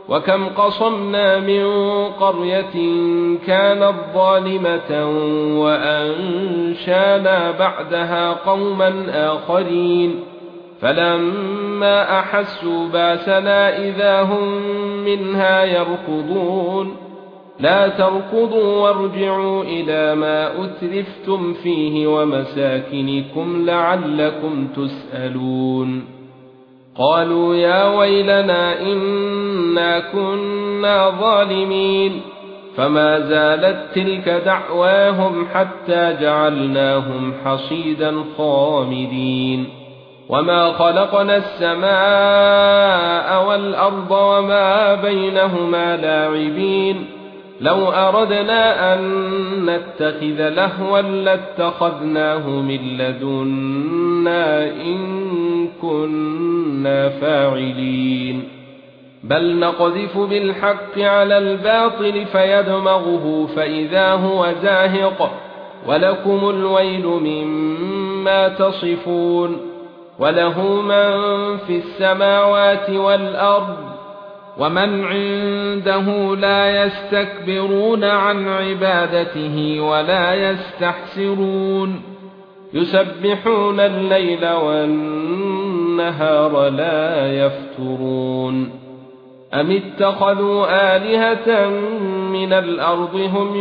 وكم قصمنا من قرية كانت ظالمة وأنشانا بعدها قوما آخرين فلما أحسوا باسنا إذا هم منها يركضون لا تركضوا وارجعوا إلى ما أترفتم فيه ومساكنكم لعلكم تسألون قالوا يا ويلنا إنا كنا ظالمين فما زالت تلك دعواهم حتى جعلناهم حصيدا خامدين وما خلقنا السماء والأرض وما بينهما لاعبين لو أردنا أن نتخذ لهوا لاتخذناه من لدنا إن كنا فاعلين بل نقذف بالحق على الباطل فيدمغه فإذا هو زاهق ولكم الويل مما تصفون وله من في السماوات والأرض ومن عنده لا يستكبرون عن عبادته ولا يستحسرون يسبحون الليل والنهار لا يفترون أم اتخذوا آلهة من الأرض هم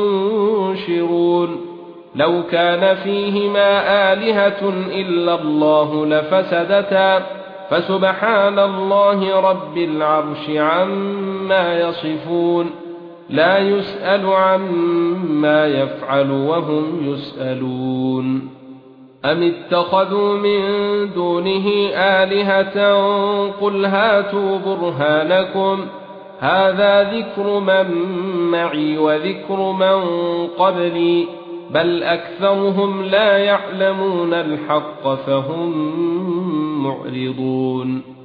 ينشرون لو كان فيهما آلهة إلا الله لفسدتا فسبحان الله رب العرش عما يصفون لا يسأل عما يفعل وهم يسألون أم اتخذوا من دونه آلهة قل هاتوا برهانكم هذا ذكر من معي وذكر من قبلي بل أكثرهم لا يعلمون الحق فهم معرضون